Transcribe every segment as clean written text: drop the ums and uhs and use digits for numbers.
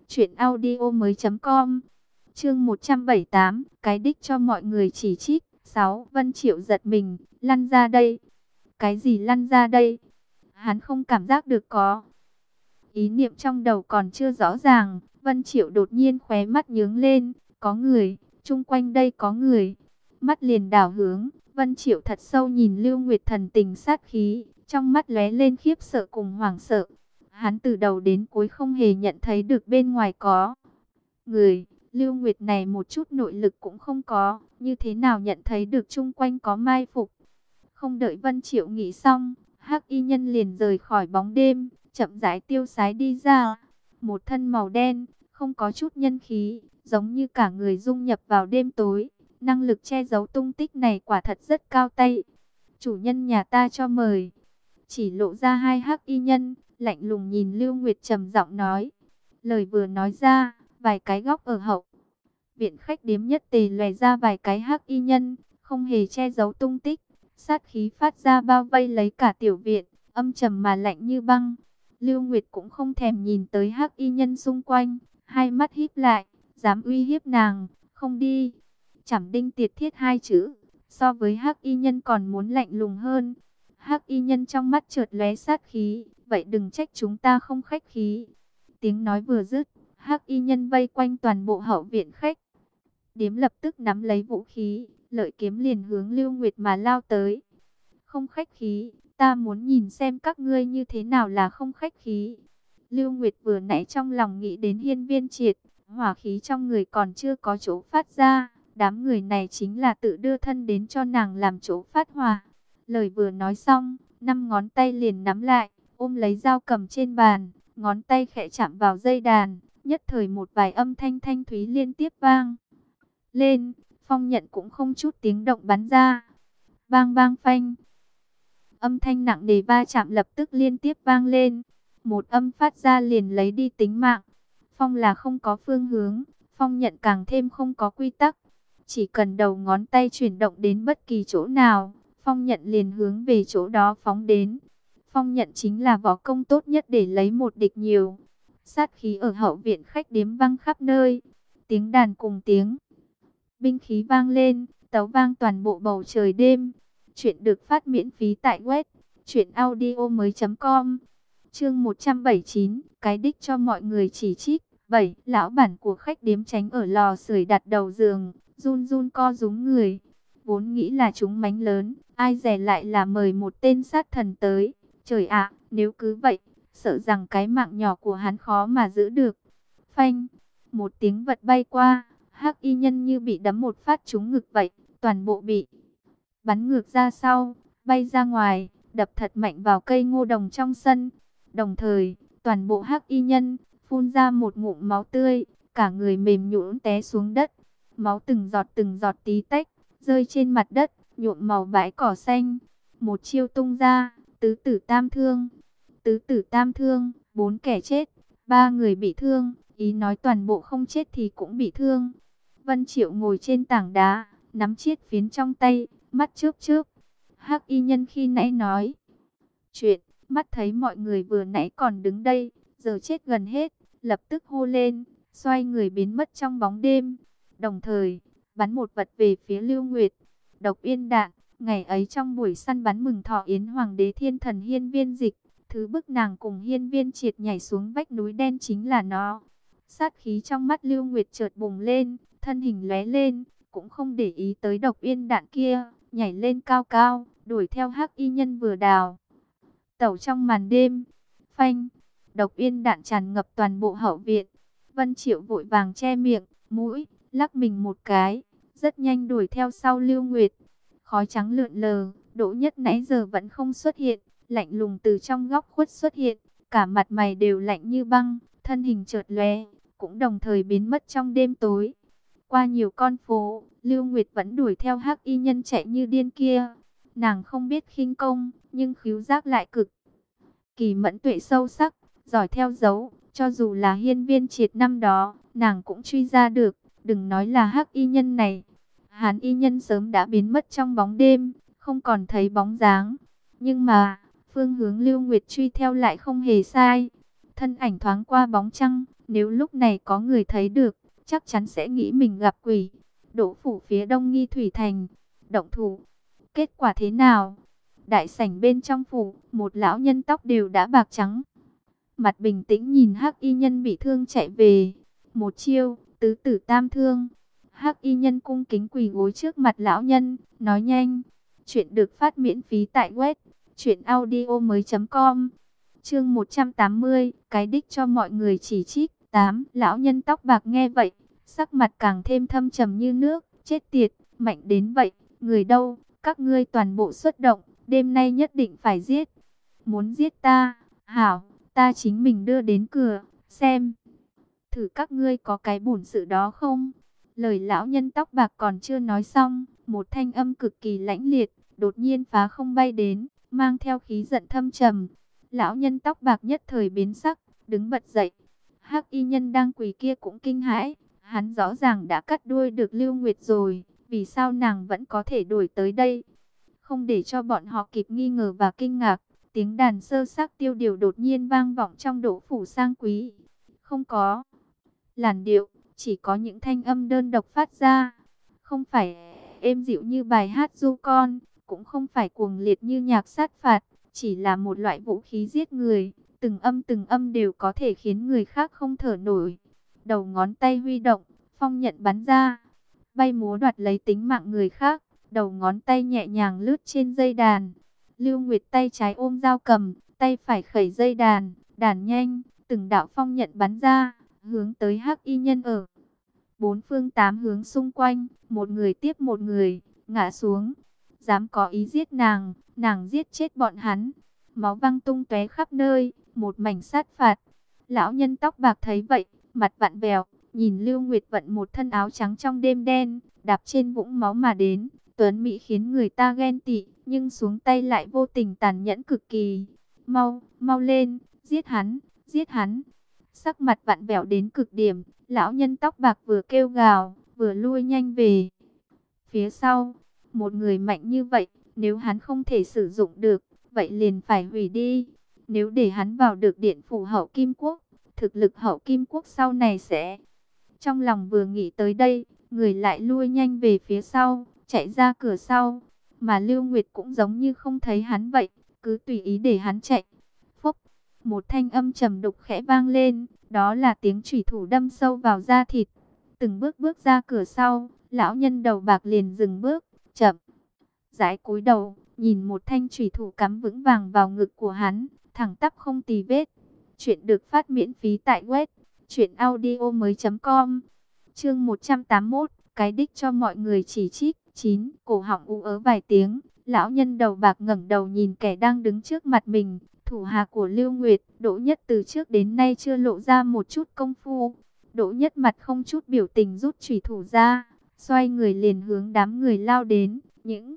Chuyện audio mới.com. Chương 178, cái đích cho mọi người chỉ trích. 6. Vân Triệu giật mình, lăn ra đây. Cái gì lăn ra đây? Hắn không cảm giác được có. Ý niệm trong đầu còn chưa rõ ràng, Vân Triệu đột nhiên khóe mắt nhướng lên, có người, chung quanh đây có người. Mắt liền đảo hướng, Vân Triệu thật sâu nhìn Lưu Nguyệt thần tình sát khí, trong mắt lóe lên khiếp sợ cùng hoảng sợ. Hắn từ đầu đến cuối không hề nhận thấy được bên ngoài có người. Lưu Nguyệt này một chút nội lực cũng không có, như thế nào nhận thấy được chung quanh có mai phục. Không đợi Vân Triệu nghĩ xong, Hắc Y Nhân liền rời khỏi bóng đêm, chậm rãi tiêu sái đi ra. Một thân màu đen, không có chút nhân khí, giống như cả người dung nhập vào đêm tối. Năng lực che giấu tung tích này quả thật rất cao tay. Chủ nhân nhà ta cho mời. Chỉ lộ ra hai Hắc Y Nhân, lạnh lùng nhìn Lưu Nguyệt trầm giọng nói. Lời vừa nói ra, vài cái góc ở hậu viện khách điếm nhất tề lòe ra vài cái Hắc Y Nhân, không hề che giấu tung tích. Sát khí phát ra bao vây lấy cả tiểu viện, âm trầm mà lạnh như băng. Lưu Nguyệt cũng không thèm nhìn tới Hắc Y Nhân xung quanh, hai mắt híp lại, dám uy hiếp nàng, không đi. Trảm Đinh Tiệt Thiết hai chữ, so với Hắc Y Nhân còn muốn lạnh lùng hơn. Hắc Y Nhân trong mắt chợt lóe sát khí, vậy đừng trách chúng ta không khách khí. Tiếng nói vừa dứt, Hắc Y Nhân vây quanh toàn bộ hậu viện khách điếm lập tức nắm lấy vũ khí, lợi kiếm liền hướng Lưu Nguyệt mà lao tới. Không khách khí, ta muốn nhìn xem các ngươi như thế nào là không khách khí. Lưu Nguyệt vừa nãy trong lòng nghĩ đến Hiên Viên Triệt, hỏa khí trong người còn chưa có chỗ phát ra, đám người này chính là tự đưa thân đến cho nàng làm chỗ phát hỏa. Lời vừa nói xong, 5 ngón tay liền nắm lại, ôm lấy dao cầm trên bàn, ngón tay khẽ chạm vào dây đàn, nhất thời một vài âm thanh thanh thúy liên tiếp vang lên, phong nhận cũng không chút tiếng động bắn ra. Bang bang phanh. Âm thanh nặng nề va chạm lập tức liên tiếp vang lên. Một âm phát ra liền lấy đi tính mạng. Phong là không có phương hướng, phong nhận càng thêm không có quy tắc. Chỉ cần đầu ngón tay chuyển động đến bất kỳ chỗ nào, phong nhận liền hướng về chỗ đó phóng đến. Phong nhận chính là võ công tốt nhất để lấy một địch nhiều. Sát khí ở hậu viện khách điếm vang khắp nơi. Tiếng đàn cùng tiếng binh khí vang lên, tấu vang toàn bộ bầu trời đêm. Chuyện được phát miễn phí tại web truyệnaudiomoi.com. Chương 179, cái đích cho mọi người chỉ trích. 7. Lão bản của khách điếm tránh ở lò sưởi đặt đầu giường, run run co rúm người. Vốn nghĩ là chúng mánh lớn, ai dè lại là mời một tên sát thần tới. Trời ạ, nếu cứ vậy, sợ rằng cái mạng nhỏ của hắn khó mà giữ được. Phanh, một tiếng vật bay qua, Hắc Y Nhân như bị đấm một phát trúng ngực vậy, toàn bộ bị bắn ngược ra sau, bay ra ngoài, đập thật mạnh vào cây ngô đồng trong sân. Đồng thời, toàn bộ Hắc Y Nhân phun ra một ngụm máu tươi, cả người mềm nhũn té xuống đất. Máu từng giọt tí tách, rơi trên mặt đất, nhuộm màu bãi cỏ xanh. Một chiêu tung ra, tứ tử tam thương. Tứ tử tam thương, 4 kẻ chết, 3 người bị thương, ý nói toàn bộ không chết thì cũng bị thương. Vân Triệu ngồi trên tảng đá, nắm chiết phiến trong tay, mắt chớp chớp. Hắc Y Nhân khi nãy nói chuyện, mắt thấy mọi người vừa nãy còn đứng đây, giờ chết gần hết, lập tức hô lên, xoay người biến mất trong bóng đêm. Đồng thời, bắn một vật về phía Lưu Nguyệt. Độc Yên đạn, ngày ấy trong buổi săn bắn mừng thọ yến Hoàng đế Thiên Thần Hiên Viên Dịch, thứ bức nàng cùng Hiên Viên Triệt nhảy xuống vách núi đen chính là nó. Sát khí trong mắt Lưu Nguyệt chợt bùng lên, thân hình lóe lên, cũng không để ý tới Độc Yên đạn kia, nhảy lên cao cao, đuổi theo Hắc Y Nhân vừa đào tẩu trong màn đêm. Phanh, Độc Yên đạn tràn ngập toàn bộ hậu viện. Vân Triệu vội vàng che miệng, mũi, lắc mình một cái, rất nhanh đuổi theo sau Lưu Nguyệt. Khói trắng lượn lờ, Đỗ Nhất nãy giờ vẫn không xuất hiện, lạnh lùng từ trong góc khuất xuất hiện, cả mặt mày đều lạnh như băng, thân hình chợt lóe, cũng đồng thời biến mất trong đêm tối. Qua nhiều con phố, Lưu Nguyệt vẫn đuổi theo Hắc Y Nhân chạy như điên kia. Nàng không biết khinh công, nhưng khứu giác lại cực kỳ mẫn tuệ sâu sắc, giỏi theo dấu. Cho dù là Hiên Viên Triệt năm đó, nàng cũng truy ra được, đừng nói là Hắc Y Nhân này. Hán Y Nhân sớm đã biến mất trong bóng đêm, không còn thấy bóng dáng. Nhưng mà, phương hướng Lưu Nguyệt truy theo lại không hề sai. Thân ảnh thoáng qua bóng trăng, Nếu lúc này có người thấy được, chắc chắn sẽ nghĩ mình gặp quỷ. Đỗ phủ phía đông Nghi Thủy Thành, động thủ. Kết quả thế nào? Đại sảnh bên trong phủ, một lão nhân tóc đều đã bạc trắng, mặt bình tĩnh nhìn Hắc y nhân bị thương chạy về. Một chiêu, tứ tử tam thương. Hắc y nhân cung kính quỳ gối trước mặt lão nhân, nói nhanh. Chuyện được phát miễn phí tại web truyệnaudiomoi.com. Chương 180, cái đích cho mọi người chỉ trích. 8. Lão nhân tóc bạc nghe vậy, sắc mặt càng thêm thâm trầm như nước. Chết tiệt, mạnh đến vậy, người đâu? Các ngươi toàn bộ xuất động, đêm nay nhất định phải giết. Muốn giết ta? Hảo, ta chính mình đưa đến cửa, xem thử các ngươi có cái bổn sự đó không? Lời lão nhân tóc bạc còn chưa nói xong, một thanh âm cực kỳ lãnh liệt đột nhiên phá không bay đến, mang theo khí giận thâm trầm. Lão nhân tóc bạc nhất thời biến sắc, đứng bật dậy. Hắc y nhân đang quỳ kia cũng kinh hãi, hắn rõ ràng đã cắt đuôi được Lưu Nguyệt rồi, vì sao nàng vẫn có thể đuổi tới đây? Không để cho bọn họ kịp nghi ngờ và kinh ngạc, tiếng đàn sơ xác tiêu điều đột nhiên vang vọng trong Đỗ phủ sang quý. Không có làn điệu, chỉ có những thanh âm đơn độc phát ra. Không phải êm dịu như bài hát du con, cũng không phải cuồng liệt như nhạc sát phạt, chỉ là một loại vũ khí giết người. Từng âm đều có thể khiến người khác không thở nổi. Đầu ngón tay huy động, phong nhận bắn ra, bay múa đoạt lấy tính mạng người khác. Đầu ngón tay nhẹ nhàng lướt trên dây đàn. Lưu Nguyệt tay trái ôm dao cầm, tay phải khẩy dây đàn, đàn nhanh, từng đạo phong nhận bắn ra, hướng tới Hắc y nhân ở bốn phương tám hướng xung quanh, một người tiếp một người, ngã xuống. Dám có ý giết nàng, nàng giết chết bọn hắn. Máu văng tung tóe khắp nơi, một mảnh sát phạt. Lão nhân tóc bạc thấy vậy, mặt vặn vẹo, nhìn Lưu Nguyệt vận một thân áo trắng trong đêm đen, đạp trên vũng máu mà đến. Tuấn Mỹ khiến người ta ghen tị, nhưng xuống tay lại vô tình tàn nhẫn cực kỳ. Mau, mau lên, giết hắn, giết hắn. Sắc mặt vặn vẹo đến cực điểm, lão nhân tóc bạc vừa kêu gào, vừa lui nhanh về phía sau. Một người mạnh như vậy, nếu hắn không thể sử dụng được, vậy liền phải hủy đi. Nếu để hắn vào được điện phủ hậu Kim Quốc, thực lực hậu Kim Quốc sau này sẽ... Trong lòng vừa nghĩ tới đây, người lại lui nhanh về phía sau, chạy ra cửa sau. Mà Lưu Nguyệt cũng giống như không thấy hắn vậy, cứ tùy ý để hắn chạy. Phúc, một thanh âm trầm đục khẽ vang lên, đó là tiếng chủy thủ đâm sâu vào da thịt. Từng bước bước ra cửa sau, lão nhân đầu bạc liền dừng bước, chậm rãi cúi đầu, nhìn một thanh chủy thủ cắm vững vàng vào ngực của hắn, thẳng tắp không tì vết. Chuyện được phát miễn phí tại web truyệnaudiomoi.com. Chương 181, cái đích cho mọi người chỉ trích. 9. Cổ họng ú ớ vài tiếng, lão nhân đầu bạc ngẩng đầu nhìn kẻ đang đứng trước mặt mình, thủ hạ của Lưu Nguyệt. Đỗ Nhất từ trước đến nay chưa lộ ra một chút công phu. Đỗ Nhất mặt không chút biểu tình rút chủy thủ ra, xoay người liền hướng đám người lao đến. Những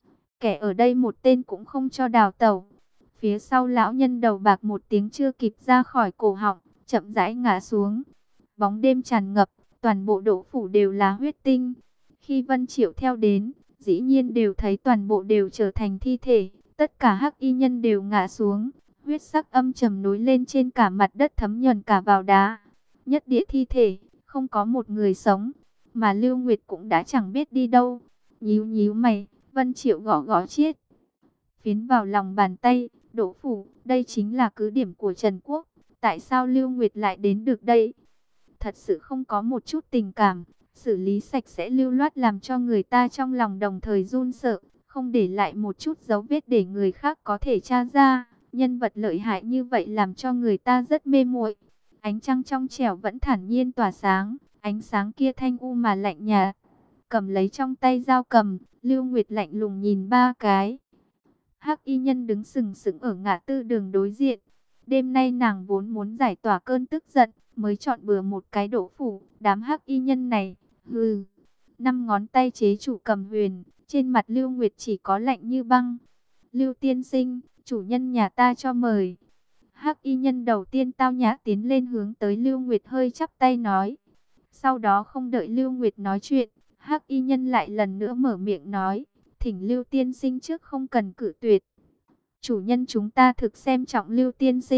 kẻ ở đây một tên cũng không cho đào tẩu. Phía sau lão nhân đầu bạc một tiếng chưa kịp ra khỏi cổ họng, chậm rãi ngã xuống. Bóng đêm tràn ngập, toàn bộ Đỗ phủ đều là huyết tinh. Khi Vân Triệu theo đến, dĩ nhiên đều thấy toàn bộ đều trở thành thi thể. Tất cả hắc y nhân đều ngã xuống, huyết sắc âm trầm nối lên trên cả mặt đất thấm nhuần cả vào đá. Nhất địa thi thể, không có một người sống, mà Lưu Nguyệt cũng đã chẳng biết đi đâu. Nhíu nhíu mày, Vân Triệu gõ gõ chiếc phiến vào lòng bàn tay. Đỗ phủ, đây chính là cứ điểm của Trần Quốc. Tại sao Lưu Nguyệt lại đến được đây? Thật sự không có một chút tình cảm, xử lý sạch sẽ lưu loát làm cho người ta trong lòng đồng thời run sợ, không để lại một chút dấu vết để người khác có thể tra ra. Nhân vật lợi hại như vậy làm cho người ta rất mê muội. Ánh trăng trong trẻo vẫn thản nhiên tỏa sáng, ánh sáng kia thanh u mà lạnh nhạt. Cầm lấy trong tay dao cầm, Lưu Nguyệt lạnh lùng nhìn ba cái hắc y nhân đứng sừng sững ở ngã tư đường đối diện. Đêm nay nàng vốn muốn giải tỏa cơn tức giận, mới chọn bừa một cái Đỗ phủ. Đám hắc y nhân này, hừ. Năm ngón tay chế chủ cầm huyền, trên mặt Lưu Nguyệt chỉ có lạnh như băng. Lưu tiên sinh, chủ nhân nhà ta cho mời. Hắc y nhân đầu tiên tao nhã tiến lên hướng tới Lưu Nguyệt hơi chắp tay nói. Sau đó không đợi Lưu Nguyệt nói chuyện, hắc y nhân lại lần nữa mở miệng nói. Thỉnh Lưu tiên sinh trước không cần cự tuyệt. Chủ nhân chúng ta thực xem trọng Lưu tiên sinh,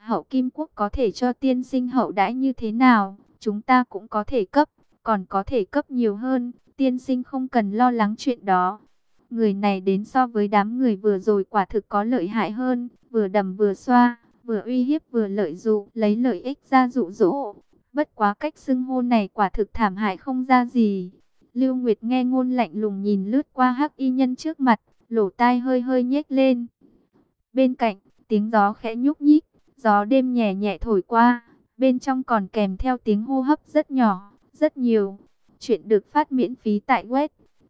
Hậu Kim Quốc có thể cho tiên sinh hậu đãi như thế nào, chúng ta cũng có thể cấp, còn có thể cấp nhiều hơn, tiên sinh không cần lo lắng chuyện đó. Người này đến so với đám người vừa rồi quả thực có lợi hại hơn, vừa đầm vừa xoa, vừa uy hiếp vừa lợi dụ, lấy lợi ích ra dụ dỗ. Bất quá cách xưng hô này quả thực thảm hại không ra gì. Lưu Nguyệt nghe ngôn lạnh lùng nhìn lướt qua hắc y nhân trước mặt, lỗ tai hơi hơi nhếch lên. Bên cạnh, tiếng gió khẽ nhúc nhích, gió đêm nhẹ nhẹ thổi qua, bên trong còn kèm theo tiếng hô hấp rất nhỏ, rất nhiều. Chuyện được phát miễn phí tại web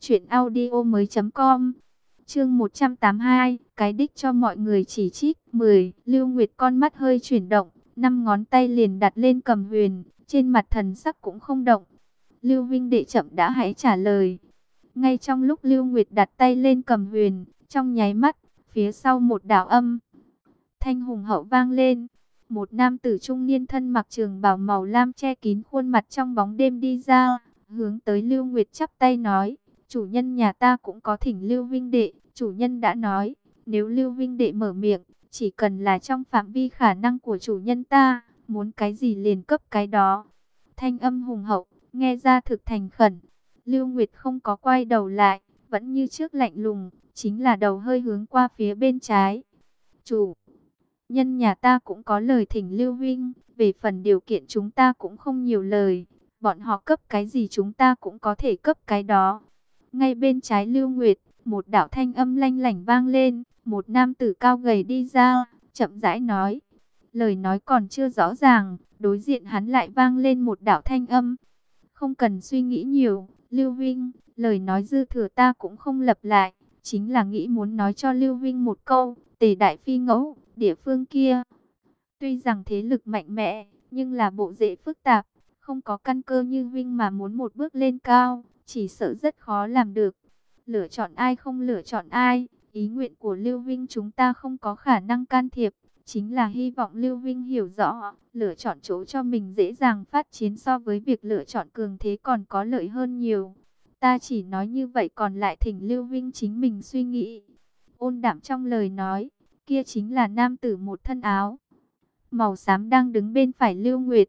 truyệnaudiomoi.com. Chương 182, cái đích cho mọi người chỉ trích. 10. Lưu Nguyệt con mắt hơi chuyển động, 5 ngón tay liền đặt lên cầm huyền, trên mặt thần sắc cũng không động. Lưu Vinh đệ chậm đã hãy trả lời. Ngay trong lúc Lưu Nguyệt đặt tay lên cầm huyền, trong nháy mắt, phía sau một đạo âm thanh hùng hậu vang lên. Một nam tử trung niên thân mặc trường bào màu lam che kín khuôn mặt trong bóng đêm đi ra, hướng tới Lưu Nguyệt chắp tay nói: "Chủ nhân nhà ta cũng có thỉnh Lưu Vinh đệ, chủ nhân đã nói, nếu Lưu Vinh đệ mở miệng, chỉ cần là trong phạm vi khả năng của chủ nhân ta, muốn cái gì liền cấp cái đó." Thanh âm hùng hậu, nghe ra thực thành khẩn. Lưu Nguyệt không có quay đầu lại, vẫn như trước lạnh lùng, chính là đầu hơi hướng qua phía bên trái. "Chủ nhân nhà ta cũng có lời thỉnh Lưu Vinh, về phần điều kiện chúng ta cũng không nhiều lời, bọn họ cấp cái gì chúng ta cũng có thể cấp cái đó." Ngay bên trái Lưu Nguyệt, một đạo thanh âm lanh lảnh vang lên, một nam tử cao gầy đi ra, chậm rãi nói. Lời nói còn chưa rõ ràng, đối diện hắn lại vang lên một đạo thanh âm: "Không cần suy nghĩ nhiều, Lưu Vinh, lời nói dư thừa ta cũng không lặp lại, chính là nghĩ muốn nói cho Lưu Vinh một câu, Tề Đại Phi ngẫu, địa phương kia tuy rằng thế lực mạnh mẽ, nhưng là bộ rễ phức tạp, không có căn cơ như Vinh mà muốn một bước lên cao, chỉ sợ rất khó làm được. Lựa chọn ai không lựa chọn ai, ý nguyện của Lưu Vinh chúng ta không có khả năng can thiệp, chính là hy vọng Lưu Vinh hiểu rõ, lựa chọn chỗ cho mình dễ dàng phát triển so với việc lựa chọn cường thế còn có lợi hơn nhiều. Ta chỉ nói như vậy, còn lại thỉnh Lưu Vinh chính mình suy nghĩ." Ôn đạm trong lời nói, kia chính là nam tử một thân áo màu xám đang đứng bên phải Lưu Nguyệt.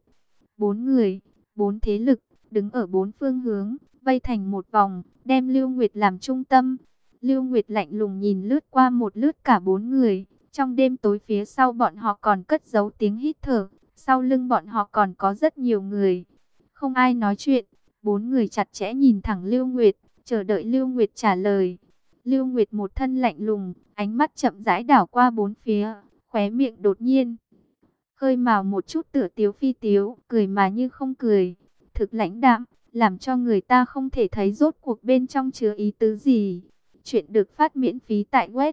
4 người, 4 thế lực, đứng ở 4 phương hướng, vây thành một vòng, đem Lưu Nguyệt làm trung tâm. Lưu Nguyệt lạnh lùng nhìn lướt qua một lướt cả 4 người, trong đêm tối phía sau bọn họ còn cất giấu tiếng hít thở, sau lưng bọn họ còn có rất nhiều người. Không ai nói chuyện, 4 người chặt chẽ nhìn thẳng Lưu Nguyệt, chờ đợi Lưu Nguyệt trả lời. Lưu Nguyệt một thân lạnh lùng, ánh mắt chậm rãi đảo qua bốn phía, khóe miệng đột nhiên khơi mào một chút tựa tiếu phi tiếu, cười mà như không cười, thực lãnh đạm, làm cho người ta không thể thấy rốt cuộc bên trong chứa ý tứ gì. Chuyện được phát miễn phí tại web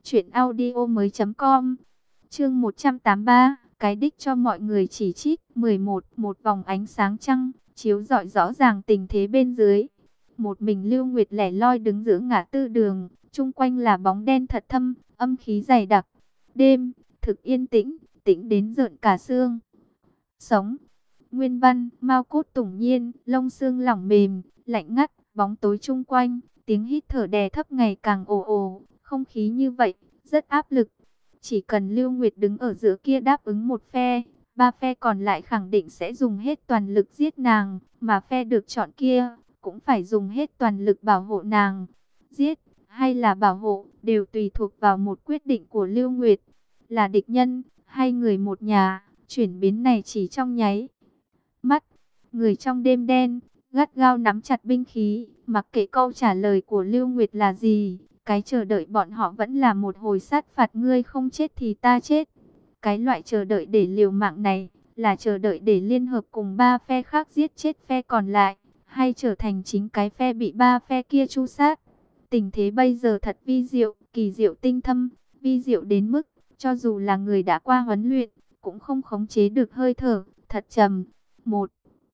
truyệnaudiomoi.com. Chương 183, cái đích cho mọi người chỉ trích. 11. Một vòng ánh sáng trăng chiếu rọi rõ ràng tình thế bên dưới. Một mình Lưu Nguyệt lẻ loi đứng giữa ngã tư đường, chung quanh là bóng đen thật thâm, âm khí dày đặc. Đêm thực yên tĩnh, tĩnh đến rợn cả xương sống. Nguyên văn: Mao cốt tủng nhiên, lông xương lỏng mềm, lạnh ngắt, bóng tối chung quanh, tiếng hít thở đè thấp ngày càng ồ ồ, không khí như vậy rất áp lực. Chỉ cần Lưu Nguyệt đứng ở giữa kia đáp ứng một phe, ba phe còn lại khẳng định sẽ dùng hết toàn lực giết nàng, mà phe được chọn kia cũng phải dùng hết toàn lực bảo hộ nàng. Giết hay là bảo hộ đều tùy thuộc vào một quyết định của Lưu Nguyệt. Là địch nhân hay người một nhà, chuyển biến này chỉ trong nháy mắt. Người trong đêm đen gắt gao nắm chặt binh khí, mặc kệ câu trả lời của Lưu Nguyệt là gì, cái chờ đợi bọn họ vẫn là một hồi sát phạt, ngươi không chết thì ta chết. Cái loại chờ đợi để liều mạng này, là chờ đợi để liên hợp cùng ba phe khác giết chết phe còn lại, hay trở thành chính cái phe bị ba phe kia tru sát. Tình thế bây giờ thật vi diệu, kỳ diệu tinh thâm, vi diệu đến mức cho dù là người đã qua huấn luyện, cũng không khống chế được hơi thở, thật trầm. Một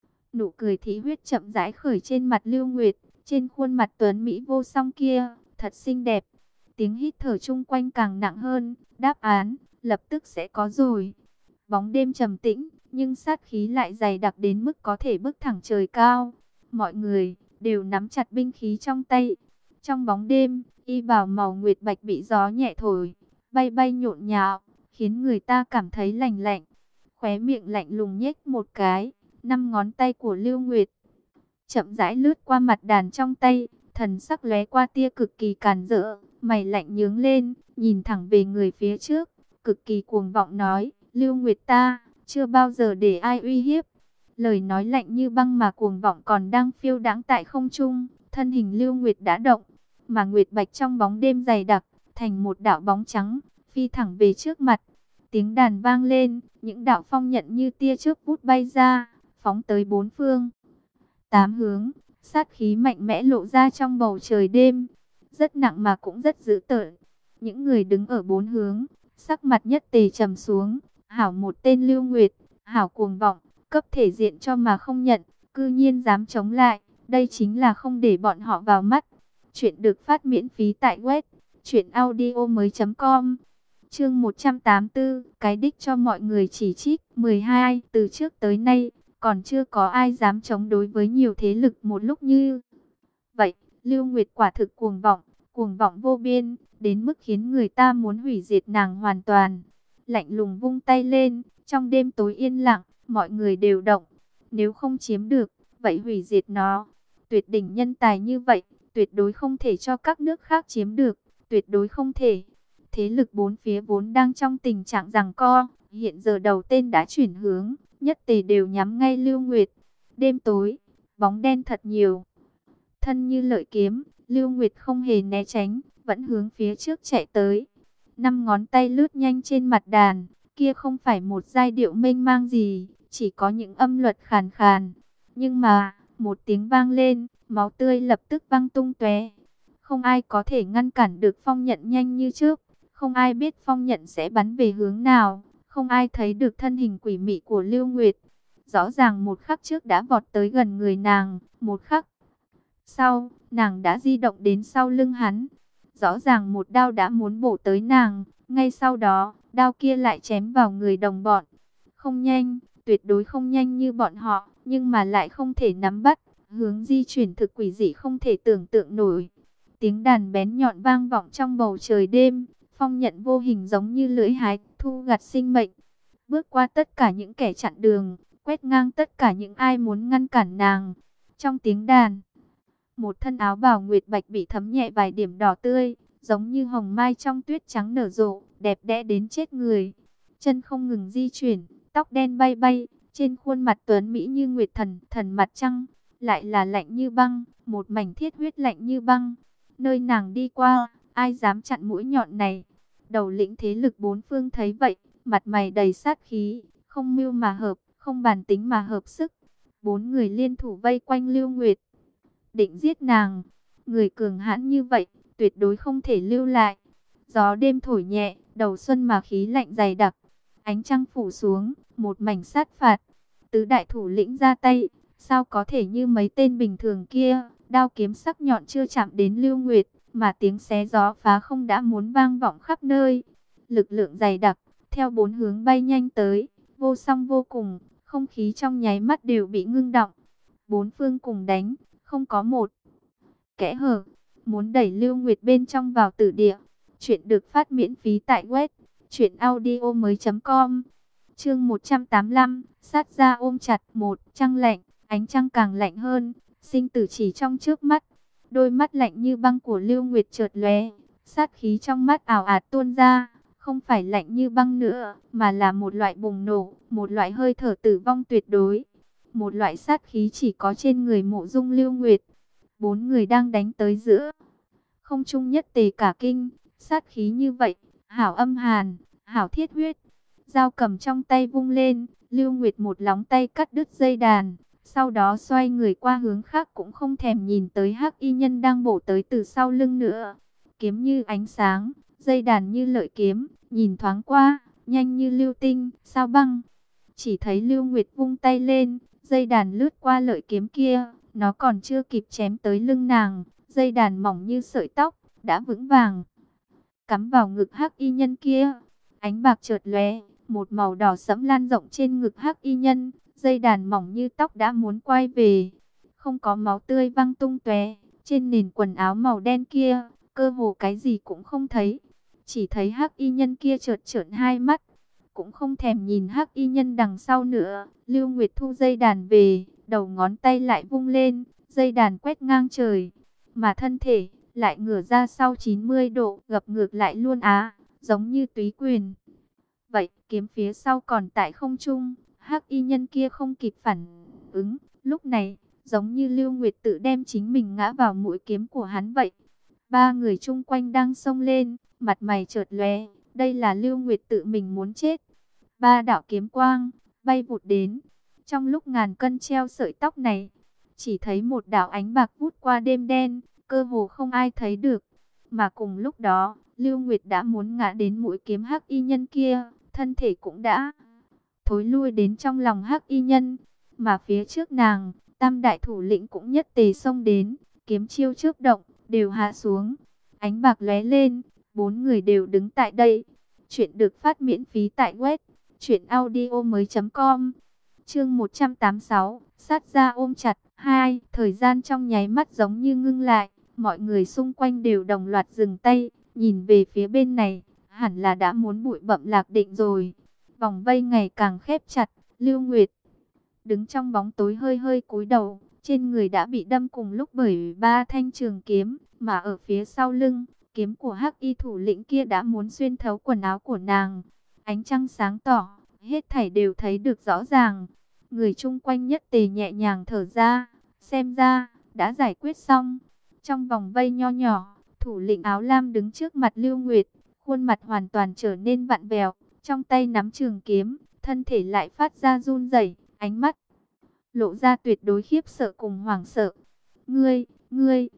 nụ cười thí huyết chậm rãi khởi trên mặt Lưu Nguyệt, trên khuôn mặt tuấn mỹ vô song kia, thật xinh đẹp. Tiếng hít thở chung quanh càng nặng hơn, đáp án lập tức sẽ có rồi. Bóng đêm trầm tĩnh, nhưng sát khí lại dày đặc đến mức có thể bức thẳng trời cao. Mọi người đều nắm chặt binh khí trong tay. Trong bóng đêm, y bào màu nguyệt bạch bị gió nhẹ thổi, bay bay nhộn nhạo, khiến người ta cảm thấy lành lạnh. khóe miệng lạnh lùng nhếch một cái, 5 ngón tay của Lưu Nguyệt chậm rãi lướt qua mặt đàn trong tay, thần sắc lóe qua tia cực kỳ càn rỡ, mày lạnh nhướng lên, nhìn thẳng về người phía trước, cực kỳ cuồng vọng nói, Lưu Nguyệt ta, chưa bao giờ để ai uy hiếp. Lời nói lạnh như băng mà cuồng vọng còn đang phiêu đãng tại không trung, thân hình Lưu Nguyệt đã động, mà Nguyệt Bạch trong bóng đêm dày đặc, thành một đạo bóng trắng, phi thẳng về trước mặt. Tiếng đàn vang lên, những đạo phong nhận như tia chớp vút bay ra, phóng tới bốn phương tám hướng, sát khí mạnh mẽ lộ ra trong bầu trời đêm, rất nặng mà cũng rất dữ tợn. Những người đứng ở bốn hướng, sắc mặt nhất tề trầm xuống, hảo một tên Lưu Nguyệt, hảo cuồng vọng, cấp thể diện cho mà không nhận, cư nhiên dám chống lại, đây chính là không để bọn họ vào mắt. Chuyện được phát miễn phí tại web truyệnaudiomoi.com. Chương 184, cái đích cho mọi người chỉ trích. 12, từ trước tới nay còn chưa có ai dám chống đối với nhiều thế lực một lúc như vậy. Lưu Nguyệt quả thực cuồng vọng vô biên, đến mức khiến người ta muốn hủy diệt nàng hoàn toàn. Lạnh lùng vung tay lên, trong đêm tối yên lặng, mọi người đều động. Nếu không chiếm được, vậy hủy diệt nó. Tuyệt đỉnh nhân tài như vậy, tuyệt đối không thể cho các nước khác chiếm được, tuyệt đối không thể. Thế lực bốn phía vốn đang trong tình trạng giằng co, hiện giờ đầu tên đã chuyển hướng, nhất tề đều nhắm ngay Lưu Nguyệt. Đêm tối, bóng đen thật nhiều. Thân như lợi kiếm, Lưu Nguyệt không hề né tránh, vẫn hướng phía trước chạy tới. 5 ngón tay lướt nhanh trên mặt đàn, kia không phải một giai điệu mênh mang gì, chỉ có những âm luật khàn khàn. Nhưng mà, một tiếng vang lên, máu tươi lập tức văng tung tóe. Không ai có thể ngăn cản được phong nhận nhanh như trước, không ai biết phong nhận sẽ bắn về hướng nào, không ai thấy được thân hình quỷ mị của Lưu Nguyệt. Rõ ràng một khắc trước đã vọt tới gần người nàng, một khắc sau, nàng đã di động đến sau lưng hắn. Rõ ràng một đao đã muốn bổ tới nàng, ngay sau đó, đao kia lại chém vào người đồng bọn. Không nhanh, tuyệt đối không nhanh như bọn họ, nhưng mà lại không thể nắm bắt, hướng di chuyển thực quỷ dị không thể tưởng tượng nổi. Tiếng đàn bén nhọn vang vọng trong bầu trời đêm, phong nhận vô hình giống như lưỡi hái, thu gặt sinh mệnh. Bước qua tất cả những kẻ chặn đường, quét ngang tất cả những ai muốn ngăn cản nàng. Trong tiếng đàn, một thân áo bào nguyệt bạch bị thấm nhẹ vài điểm đỏ tươi, giống như hồng mai trong tuyết trắng nở rộ, đẹp đẽ đến chết người. Chân không ngừng di chuyển, tóc đen bay bay, trên khuôn mặt tuấn mỹ như nguyệt thần, thần mặt trăng, lại là lạnh như băng, một mảnh thiết huyết lạnh như băng. Nơi nàng đi qua, ai dám chặn mũi nhọn này? Đầu lĩnh thế lực bốn phương thấy vậy, mặt mày đầy sát khí, không mưu mà hợp, không bàn tính mà hợp sức. 4 người liên thủ vây quanh Lưu Nguyệt, định giết nàng. Người cường hãn như vậy, tuyệt đối không thể lưu lại. Gió đêm thổi nhẹ, đầu xuân mà khí lạnh dày đặc. Ánh trăng phủ xuống, một mảnh sát phạt. Tứ đại thủ lĩnh ra tay, sao có thể như mấy tên bình thường kia, đao kiếm sắc nhọn chưa chạm đến Lưu Nguyệt, mà tiếng xé gió phá không đã muốn vang vọng khắp nơi. Lực lượng dày đặc, theo 4 hướng bay nhanh tới, vô song vô cùng, không khí trong nháy mắt đều bị ngưng đọng. 4 phương cùng đánh, không có một kẽ hở, muốn đẩy Lưu Nguyệt bên trong vào tử địa. Chuyện được phát miễn phí tại web truyệnaudiomoi.com. Chương 185, sát ra ôm chặt. Một, trăng lạnh, ánh trăng càng lạnh hơn, sinh tử chỉ trong trước mắt. Đôi mắt lạnh như băng của Lưu Nguyệt chợt lóe, sát khí trong mắt ảo ạt tuôn ra, không phải lạnh như băng nữa, mà là một loại bùng nổ, một loại hơi thở tử vong tuyệt đối. Một loại sát khí chỉ có trên người Mộ Dung Lưu Nguyệt. 4 người đang đánh tới giữa không trung nhất tề cả kinh, sát khí như vậy, hảo âm hàn, hảo thiết huyết. Dao cầm trong tay vung lên, Lưu Nguyệt một lóng tay cắt đứt dây đàn, sau đó xoay người qua hướng khác cũng không thèm nhìn tới Hắc Y Nhân đang bổ tới từ sau lưng nữa. Kiếm như ánh sáng, dây đàn như lợi kiếm, nhìn thoáng qua, nhanh như lưu tinh, sao băng. Chỉ thấy Lưu Nguyệt vung tay lên, dây đàn lướt qua lợi kiếm kia, nó còn chưa kịp chém tới lưng nàng, dây đàn mỏng như sợi tóc, đã vững vàng cắm vào ngực Hắc Y Nhân kia. Ánh bạc chợt lóe, một màu đỏ sẫm lan rộng trên ngực Hắc Y Nhân, dây đàn mỏng như tóc đã muốn quay về. Không có máu tươi văng tung tóe, trên nền quần áo màu đen kia, cơ hồ cái gì cũng không thấy. Chỉ thấy Hắc Y Nhân kia chợt trợn hai mắt, cũng không thèm nhìn hắc y nhân đằng sau nữa. Lưu Nguyệt thu dây đàn về, đầu ngón tay lại vung lên, dây đàn quét ngang trời, mà thân thể lại ngửa ra sau 90 độ, gập ngược lại luôn á, giống như túy quyền. Vậy, kiếm phía sau còn tại không trung, hắc y nhân kia không kịp phản ứng, lúc này, giống như Lưu Nguyệt tự đem chính mình ngã vào mũi kiếm của hắn vậy. Ba người chung quanh đang xông lên, mặt mày chợt lóe, đây là Lưu Nguyệt tự mình muốn chết. Ba đạo kiếm quang bay vụt đến, trong lúc ngàn cân treo sợi tóc này, chỉ thấy một đạo ánh bạc vút qua đêm đen, cơ hồ không ai thấy được. Mà cùng lúc đó, Lưu Nguyệt đã muốn ngã đến mũi kiếm hắc y nhân kia, thân thể cũng đã thối lui đến trong lòng hắc y nhân. Mà phía trước nàng, tam đại thủ lĩnh cũng nhất tề xông đến, kiếm chiêu chớp động, đều hạ xuống. Ánh bạc lóe lên, bốn người đều đứng tại đây. Chuyện được phát miễn phí tại web truyệnaudiomoi.com. Chương 186, sát ra ôm chặt. 2. Thời gian trong nháy mắt giống như ngưng lại, mọi người xung quanh đều đồng loạt dừng tay, nhìn về phía bên này, hẳn là đã muốn bụi bặm lạc định rồi. Vòng vây ngày càng khép chặt, Lưu Nguyệt đứng trong bóng tối hơi hơi cúi đầu, trên người đã bị đâm cùng lúc bởi ba thanh trường kiếm, mà ở phía sau lưng, kiếm của hắc y thủ lĩnh kia đã muốn xuyên thấu quần áo của nàng. Ánh trăng sáng tỏ, hết thảy đều thấy được rõ ràng. Người chung quanh nhất tề nhẹ nhàng thở ra, xem ra đã giải quyết xong. Trong vòng vây nho nhỏ, thủ lĩnh áo lam đứng trước mặt Lưu Nguyệt, khuôn mặt hoàn toàn trở nên vặn vẹo, trong tay nắm trường kiếm, thân thể lại phát ra run rẩy, ánh mắt lộ ra tuyệt đối khiếp sợ cùng hoảng sợ. Ngươi.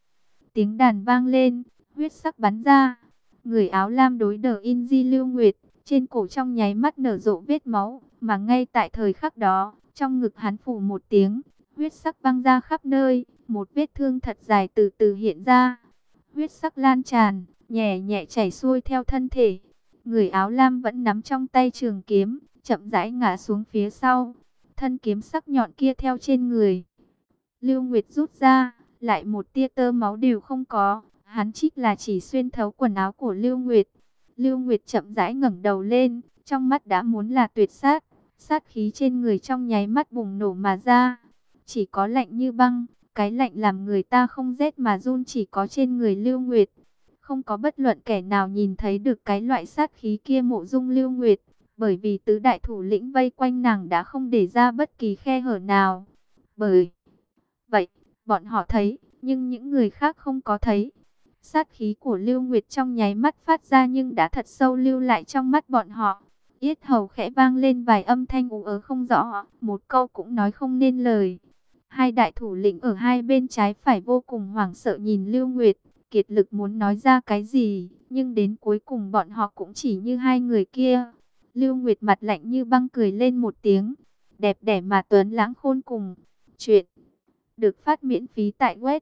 Tiếng đàn vang lên, huyết sắc bắn ra. Người áo lam đối đờ Inji Lưu Nguyệt, trên cổ trong nháy mắt nở rộ vết máu, mà ngay tại thời khắc đó, trong ngực hắn phủ một tiếng, huyết sắc văng ra khắp nơi, một vết thương thật dài từ từ hiện ra. Huyết sắc lan tràn, nhẹ nhẹ chảy xuôi theo thân thể. Người áo lam vẫn nắm trong tay trường kiếm, chậm rãi ngã xuống phía sau. Thân kiếm sắc nhọn kia theo trên người Lưu Nguyệt rút ra, lại một tia tơ máu đều không có. Hắn trích là chỉ xuyên thấu quần áo của Lưu Nguyệt. Lưu Nguyệt chậm rãi ngẩng đầu lên, trong mắt đã muốn là tuyệt sát. Sát khí trên người trong nháy mắt bùng nổ mà ra. Chỉ có lạnh như băng, cái lạnh làm người ta không rét mà run chỉ có trên người Lưu Nguyệt. Không có bất luận kẻ nào nhìn thấy được cái loại sát khí kia mộ dung Lưu Nguyệt. Bởi vì tứ đại thủ lĩnh vây quanh nàng đã không để ra bất kỳ khe hở nào. Bởi vậy, bọn họ thấy, nhưng những người khác không có thấy. Sát khí của Lưu Nguyệt trong nháy mắt phát ra nhưng đã thật sâu lưu lại trong mắt bọn họ. Yết hầu khẽ vang lên vài âm thanh ú ớ không rõ, một câu cũng nói không nên lời. Hai đại thủ lĩnh ở hai bên trái phải vô cùng hoảng sợ nhìn Lưu Nguyệt, kiệt lực muốn nói ra cái gì, nhưng đến cuối cùng bọn họ cũng chỉ như hai người kia. Lưu Nguyệt mặt lạnh như băng cười lên một tiếng, đẹp đẽ mà tuấn lãng khôn cùng. Chuyện được phát miễn phí tại web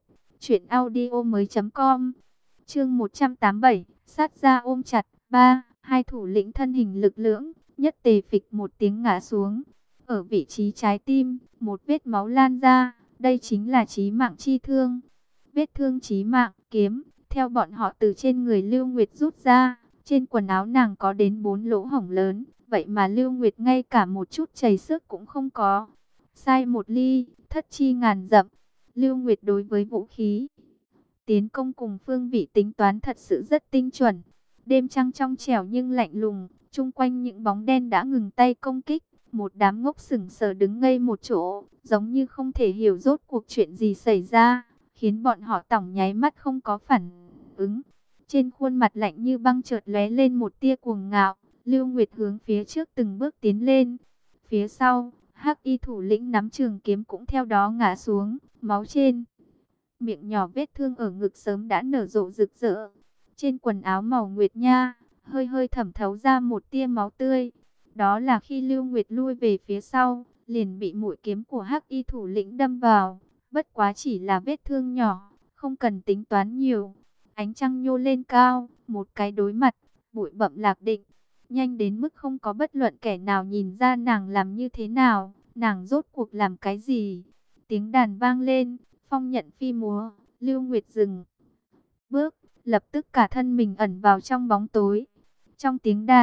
truyệnaudiomoi.com. Chương 187, sát ra ôm chặt. 3. Hai thủ lĩnh thân hình lực lưỡng, nhất tề phịch một tiếng ngã xuống. Ở vị trí trái tim, một vết máu lan ra, đây chính là chí mạng chi thương. Vết thương chí mạng, kiếm, theo bọn họ từ trên người Lưu Nguyệt rút ra, trên quần áo nàng có đến 4 lỗ hổng lớn, vậy mà Lưu Nguyệt ngay cả một chút chảy xước cũng không có. Sai một ly, thất chi ngàn dặm. Lưu Nguyệt đối với vũ khí tiến công cùng phương vị tính toán thật sự rất tinh chuẩn. Đêm trăng trong trẻo nhưng lạnh lùng, chung quanh những bóng đen đã ngừng tay công kích. Một đám ngốc sững sờ đứng ngây một chỗ, giống như không thể hiểu rốt cuộc chuyện gì xảy ra, khiến bọn họ tổng nháy mắt không có phản ứng. Trên khuôn mặt lạnh như băng chợt lóe lên một tia cuồng ngạo. Lưu Nguyệt hướng phía trước từng bước tiến lên. Phía sau, hắc y thủ lĩnh nắm trường kiếm cũng theo đó ngã xuống, máu trên miệng nhỏ vết thương ở ngực sớm đã nở rộ rực rỡ. Trên quần áo màu nguyệt nha, hơi hơi thẩm thấu ra một tia máu tươi. Đó là khi Lưu Nguyệt lui về phía sau, liền bị mũi kiếm của hắc y thủ lĩnh đâm vào. Bất quá chỉ là vết thương nhỏ, không cần tính toán nhiều. Ánh trăng nhô lên cao, một cái đối mặt, bụi bặm lạc định. Nhanh đến mức không có bất luận kẻ nào nhìn ra nàng làm như thế nào, nàng rốt cuộc làm cái gì. Tiếng đàn vang lên, phong nhận phi múa, Lưu Nguyệt dừng bước, lập tức cả thân mình ẩn vào trong bóng tối. Trong tiếng đàn,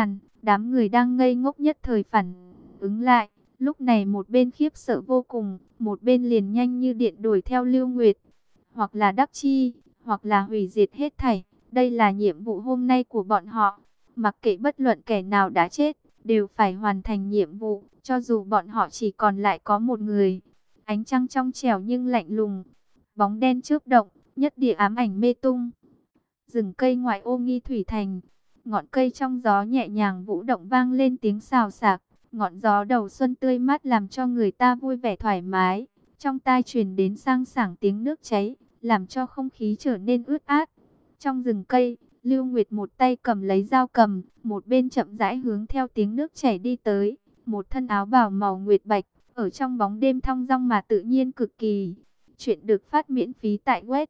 Đám người đang ngây ngốc nhất thời phản ứng lại. Lúc này một bên khiếp sợ vô cùng, một bên liền nhanh như điện đuổi theo Lưu Nguyệt. Hoặc là đắc chi, hoặc là hủy diệt hết thảy. Đây là nhiệm vụ hôm nay của bọn họ. Mặc kệ bất luận kẻ nào đã chết, đều phải hoàn thành nhiệm vụ, cho dù bọn họ chỉ còn lại có một người. Ánh trăng trong trẻo nhưng lạnh lùng, bóng đen chớp động, nhất địa ám ảnh mê tung. Rừng cây ngoại ô Nghi Thủy Thành, ngọn cây trong gió nhẹ nhàng vũ động vang lên tiếng xào xạc. Ngọn gió đầu xuân tươi mát làm cho người ta vui vẻ thoải mái. Trong tai truyền đến sang sảng tiếng nước cháy, làm cho không khí trở nên ướt át. Trong rừng cây, Lưu Nguyệt một tay cầm lấy dao cầm, một bên chậm rãi hướng theo tiếng nước chảy đi tới. Một thân áo bào màu nguyệt bạch, ở trong bóng đêm thong dong mà tự nhiên cực kỳ. Chuyện được phát miễn phí tại web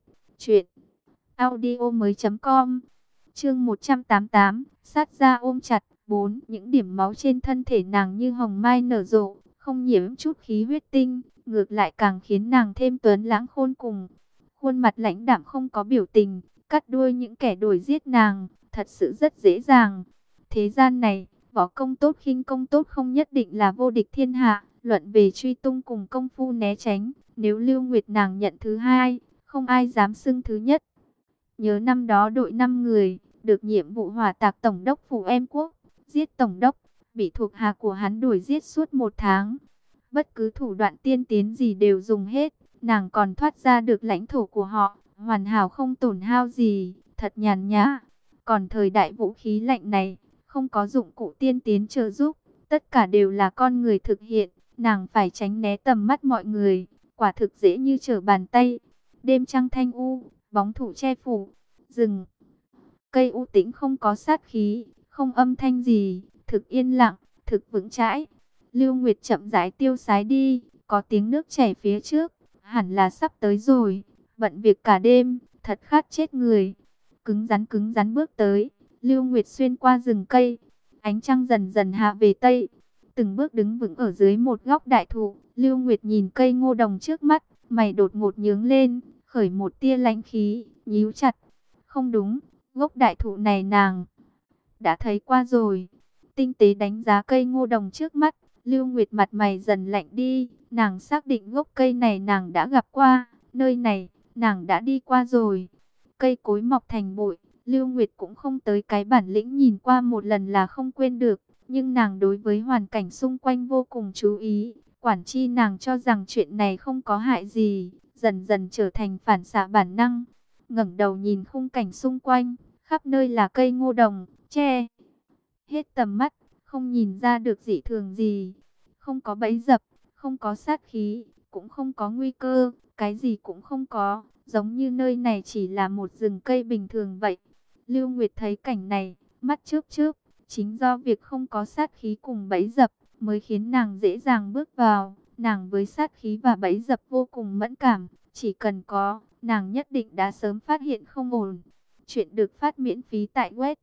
truyệnaudiomoi.com. Chương 188, sát ra ôm chặt. 4. Những điểm máu trên thân thể nàng như hồng mai nở rộ, không nhiễm chút khí huyết tinh, ngược lại càng khiến nàng thêm tuấn lãng khôn cùng. Khuôn mặt lãnh đạm không có biểu tình, cắt đuôi những kẻ đuổi giết nàng, thật sự rất dễ dàng. Thế gian này, võ công tốt khinh công tốt không nhất định là vô địch thiên hạ, luận về truy tung cùng công phu né tránh, nếu Lưu Nguyệt nàng nhận thứ hai, không ai dám xưng thứ nhất. Nhớ năm đó đội 5 người, được nhiệm vụ hỏa tạc tổng đốc phủ Em Quốc, giết tổng đốc, bị thuộc hạ của hắn đuổi giết suốt 1 tháng. Bất cứ thủ đoạn tiên tiến gì đều dùng hết, nàng còn thoát ra được lãnh thổ của họ, hoàn hảo không tổn hao gì, thật nhàn nhã. Còn thời đại vũ khí lạnh này, không có dụng cụ tiên tiến trợ giúp, tất cả đều là con người thực hiện, nàng phải tránh né tầm mắt mọi người, quả thực dễ như trở bàn tay. Đêm trăng thanh u, bóng thủ che phủ, rừng cây u tĩnh không có sát khí, không âm thanh gì, thực yên lặng, thực vững chãi. Lưu Nguyệt chậm rãi tiêu sái đi, có tiếng nước chảy phía trước, hẳn là sắp tới rồi. Bận việc cả đêm, thật khát chết người. Cứng rắn bước tới, Lưu Nguyệt xuyên qua rừng cây, ánh trăng dần dần hạ về tây. Từng bước đứng vững ở dưới một góc đại thụ, Lưu Nguyệt nhìn cây ngô đồng trước mắt, mày đột ngột nhướng lên, khởi một tia lãnh khí, nhíu chặt. Không đúng, gốc đại thụ này nàng đã thấy qua rồi. Tinh tế đánh giá cây ngô đồng trước mắt, Lưu Nguyệt mặt mày dần lạnh đi, nàng xác định gốc cây này nàng đã gặp qua, nơi này nàng đã đi qua rồi. Cây cối mọc thành bụi, Lưu Nguyệt cũng không tới cái bản lĩnh nhìn qua một lần là không quên được, nhưng nàng đối với hoàn cảnh xung quanh vô cùng chú ý, quản chi nàng cho rằng chuyện này không có hại gì, dần dần trở thành phản xạ bản năng. Ngẩng đầu nhìn khung cảnh xung quanh, khắp nơi là cây ngô đồng, che hết tầm mắt, không nhìn ra được dị thường gì. Không có bẫy dập, không có sát khí, cũng không có nguy cơ, cái gì cũng không có, giống như nơi này chỉ là một rừng cây bình thường vậy. Lưu Nguyệt thấy cảnh này, mắt chớp chớp, chính do việc không có sát khí cùng bẫy dập, mới khiến nàng dễ dàng bước vào. Nàng với sát khí và bẫy dập vô cùng mẫn cảm, chỉ cần có, nàng nhất định đã sớm phát hiện không ổn. Chuyện được phát miễn phí tại web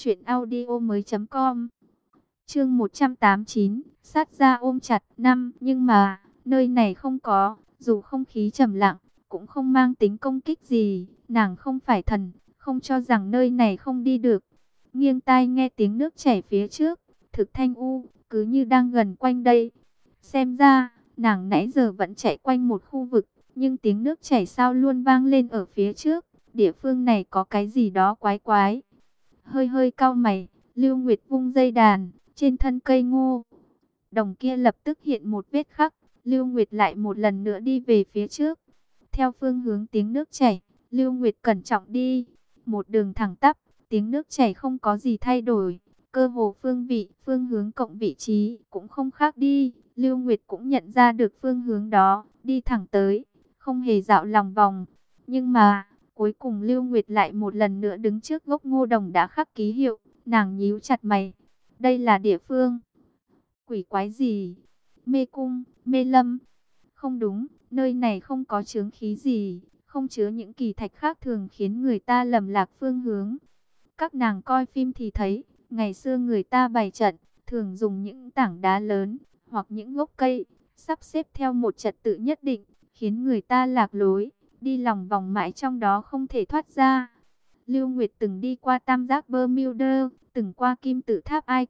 truyệnaudiomoi.com. Chương 189, sát ra ôm chặt. 5. Nhưng mà, nơi này không có, dù không khí trầm lặng, cũng không mang tính công kích gì. Nàng không phải thần, không cho rằng nơi này không đi được. Nghiêng tai nghe tiếng nước chảy phía trước, thực thanh u, cứ như đang gần quanh đây. Xem ra, nàng nãy giờ vẫn chạy quanh một khu vực, nhưng tiếng nước chảy sao luôn vang lên ở phía trước. Địa phương này có cái gì đó quái quái. Hơi cau mày, Lưu Nguyệt vung dây đàn, trên thân cây ngô đồng kia lập tức hiện một vết khắc. Lưu Nguyệt lại một lần nữa đi về phía trước, theo phương hướng tiếng nước chảy. Lưu Nguyệt cẩn trọng đi, một đường thẳng tắp, tiếng nước chảy không có gì thay đổi, cơ hồ phương hướng cộng vị trí cũng không khác đi. Lưu Nguyệt cũng nhận ra được phương hướng đó, đi thẳng tới, không hề dạo lòng vòng. Nhưng mà cuối cùng Lưu Nguyệt lại một lần nữa đứng trước gốc ngô đồng đã khắc ký hiệu. Nàng nhíu chặt mày, đây là địa phương quỷ quái gì? Mê cung, mê lâm? Không đúng, nơi này không có chướng khí gì, không chứa những kỳ thạch khác thường khiến người ta lầm lạc phương hướng. Các nàng coi phim thì thấy, ngày xưa người ta bày trận, thường dùng những tảng đá lớn, hoặc những gốc cây, sắp xếp theo một trật tự nhất định, khiến người ta lạc lối, đi lòng vòng mãi trong đó không thể thoát ra. Lưu Nguyệt từng đi qua Tam Giác Bermuda, từng qua Kim Tự Tháp Ai Cập,